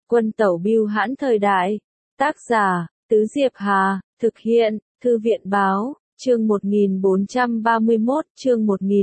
Quân tẩu bưu hãn thời đại. Tác giả, Tứ Diệp Hà, thực hiện, Thư viện báo, chương 1431, chương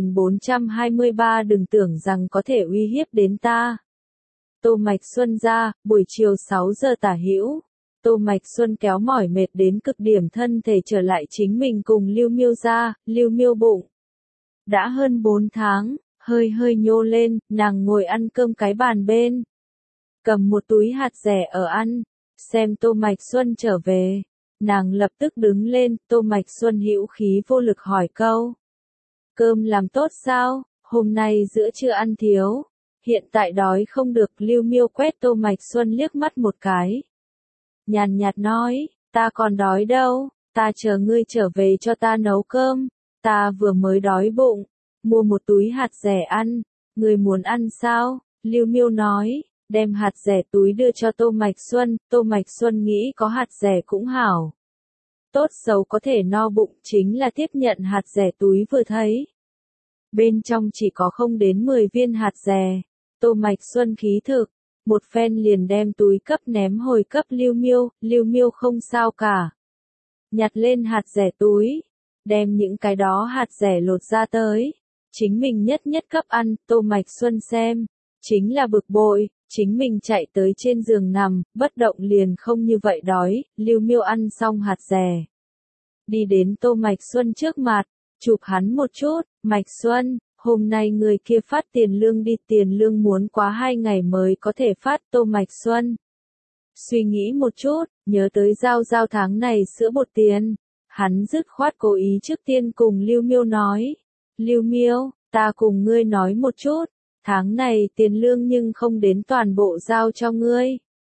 1423 đừng tưởng rằng có thể uy hiếp đến ta. Tô Mạch Xuân ra, buổi chiều 6 giờ tả hữu. Tô Mạch Xuân kéo mỏi mệt đến cực điểm thân thể trở lại chính mình cùng Lưu Miêu ra, Lưu Miêu bụng. Đã hơn 4 tháng, hơi hơi nhô lên, nàng ngồi ăn cơm cái bàn bên. Cầm một túi hạt dẻ ở ăn, xem Tô Mạch Xuân trở về. Nàng lập tức đứng lên, Tô Mạch Xuân hữu khí vô lực hỏi câu. Cơm làm tốt sao, hôm nay giữa trưa ăn thiếu. Hiện tại đói không được, Lưu Miêu quét Tô Mạch Xuân liếc mắt một cái. Nhàn nhạt nói, ta còn đói đâu, ta chờ ngươi trở về cho ta nấu cơm, ta vừa mới đói bụng, mua một túi hạt dẻ ăn, ngươi muốn ăn sao? Lưu Miêu nói, đem hạt dẻ túi đưa cho Tô Mạch Xuân nghĩ có hạt dẻ cũng hảo. Tốt xấu có thể no bụng chính là tiếp nhận hạt dẻ túi vừa thấy. Bên trong chỉ có không đến 10 viên hạt dẻ, Tô Mạch Xuân khí thực. Một phen liền đem túi cấp ném hồi cấp Lưu Miêu không sao cả. Nhặt lên hạt dẻ túi, đem những cái đó hạt dẻ lột ra tới, chính mình nhất nhất cấp ăn, Tô Mạch Xuân xem, chính là bực bội, chính mình chạy tới trên giường nằm, bất động liền không như vậy đói, Lưu Miêu ăn xong hạt dẻ. Đi đến Tô Mạch Xuân trước mặt, chụp hắn một chút, Mạch Xuân. Hôm nay người kia phát tiền lương đi, tiền lương muốn quá 2 ngày mới có thể phát. Tô Mạch Xuân suy nghĩ một chút, nhớ tới giao tháng này sữa bột tiền, hắn dứt khoát cố ý trước tiên cùng Lưu Miêu nói, Lưu Miêu, ta cùng ngươi nói một chút, tháng này tiền lương nhưng không đến toàn bộ giao cho ngươi.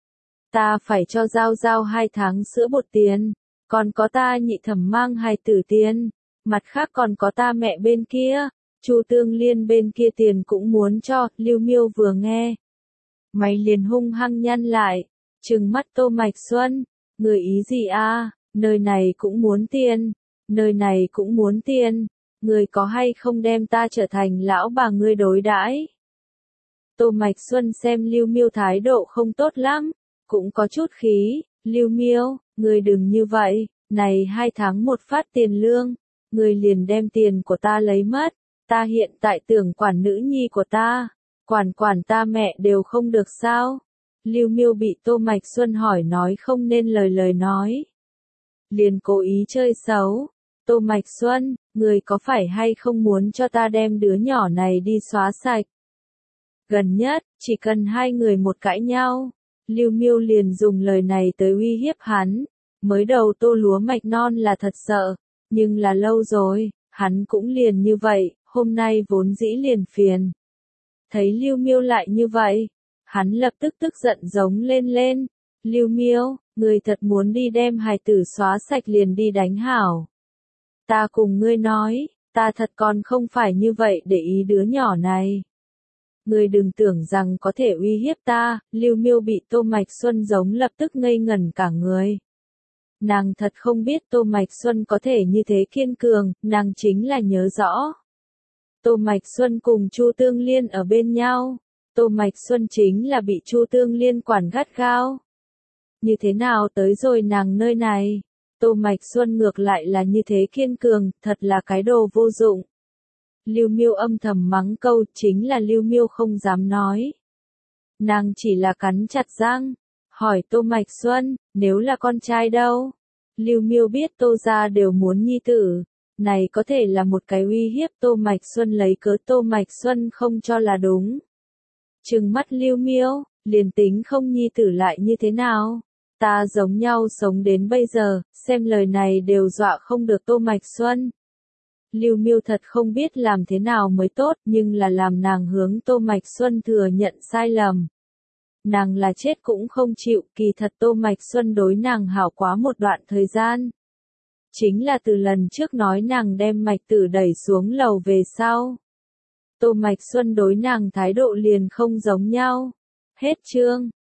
Ta phải cho giao 2 tháng sữa bột tiền, còn có ta nhị thẩm mang hài tử tiền, mặt khác còn có ta mẹ bên kia. Chu Tương Liên bên kia tiền cũng muốn cho, Lưu Miêu vừa nghe. Mày liền hung hăng nhăn lại, trừng mắt Tô Mạch Xuân, người ý gì a? Nơi này cũng muốn tiền, nơi này cũng muốn tiền, người có hay không đem ta trở thành lão bà ngươi đối đãi? Tô Mạch Xuân xem Lưu Miêu thái độ không tốt lắm, cũng có chút khí, Lưu Miêu, người đừng như vậy, này 2 tháng một phát tiền lương, người liền đem tiền của ta lấy mất. Ta hiện tại tưởng quản nữ nhi của ta, quản ta mẹ đều không được sao? Lưu Miêu bị Tô Mạch Xuân hỏi nói không nên lời nói. Liền cố ý chơi xấu. Tô Mạch Xuân, người có phải hay không muốn cho ta đem đứa nhỏ này đi xóa sạch? Gần nhất, chỉ cần 2 người một cãi nhau, Lưu Miêu liền dùng lời này tới uy hiếp hắn. Mới đầu Tô Lúa Mạch Non là thật sợ, nhưng là lâu rồi, hắn cũng liền như vậy. Hôm nay vốn dĩ liền phiền. Thấy Lưu Miêu lại như vậy, hắn lập tức tức giận giống lên. Lưu Miêu, người thật muốn đi đem hài tử xóa sạch liền đi đánh hảo. Ta cùng ngươi nói, ta thật còn không phải như vậy để ý đứa nhỏ này. Ngươi đừng tưởng rằng có thể uy hiếp ta, Lưu Miêu bị Tô Mạch Xuân giống lập tức ngây ngẩn cả người. Nàng thật không biết Tô Mạch Xuân có thể như thế kiên cường, nàng chính là nhớ rõ. Tô Mạch Xuân cùng Chu Tương Liên ở bên nhau, Tô Mạch Xuân chính là bị Chu Tương Liên quản gắt gao. Như thế nào tới rồi nàng nơi này? Tô Mạch Xuân ngược lại là như thế kiên cường, thật là cái đồ vô dụng. Lưu Miêu âm thầm mắng câu, chính là Lưu Miêu không dám nói. Nàng chỉ là cắn chặt răng, hỏi Tô Mạch Xuân, nếu là con trai đâu? Lưu Miêu biết Tô gia đều muốn nhi tử. Này có thể là một cái uy hiếp, Tô Mạch Xuân lấy cớ Tô Mạch Xuân không cho là đúng. Trừng mắt Lưu Miêu, liền tính không nhi tử lại như thế nào? Ta giống nhau sống đến bây giờ, xem lời này đều dọa không được Tô Mạch Xuân. Lưu Miêu thật không biết làm thế nào mới tốt, nhưng là làm nàng hướng Tô Mạch Xuân thừa nhận sai lầm. Nàng là chết cũng không chịu, kỳ thật Tô Mạch Xuân đối nàng hảo quá một đoạn thời gian. Chính là từ lần trước nói nàng đem Mạch Tử đẩy xuống lầu về sau. Tô Mạch Xuân đối nàng thái độ liền không giống nhau. Hết chương.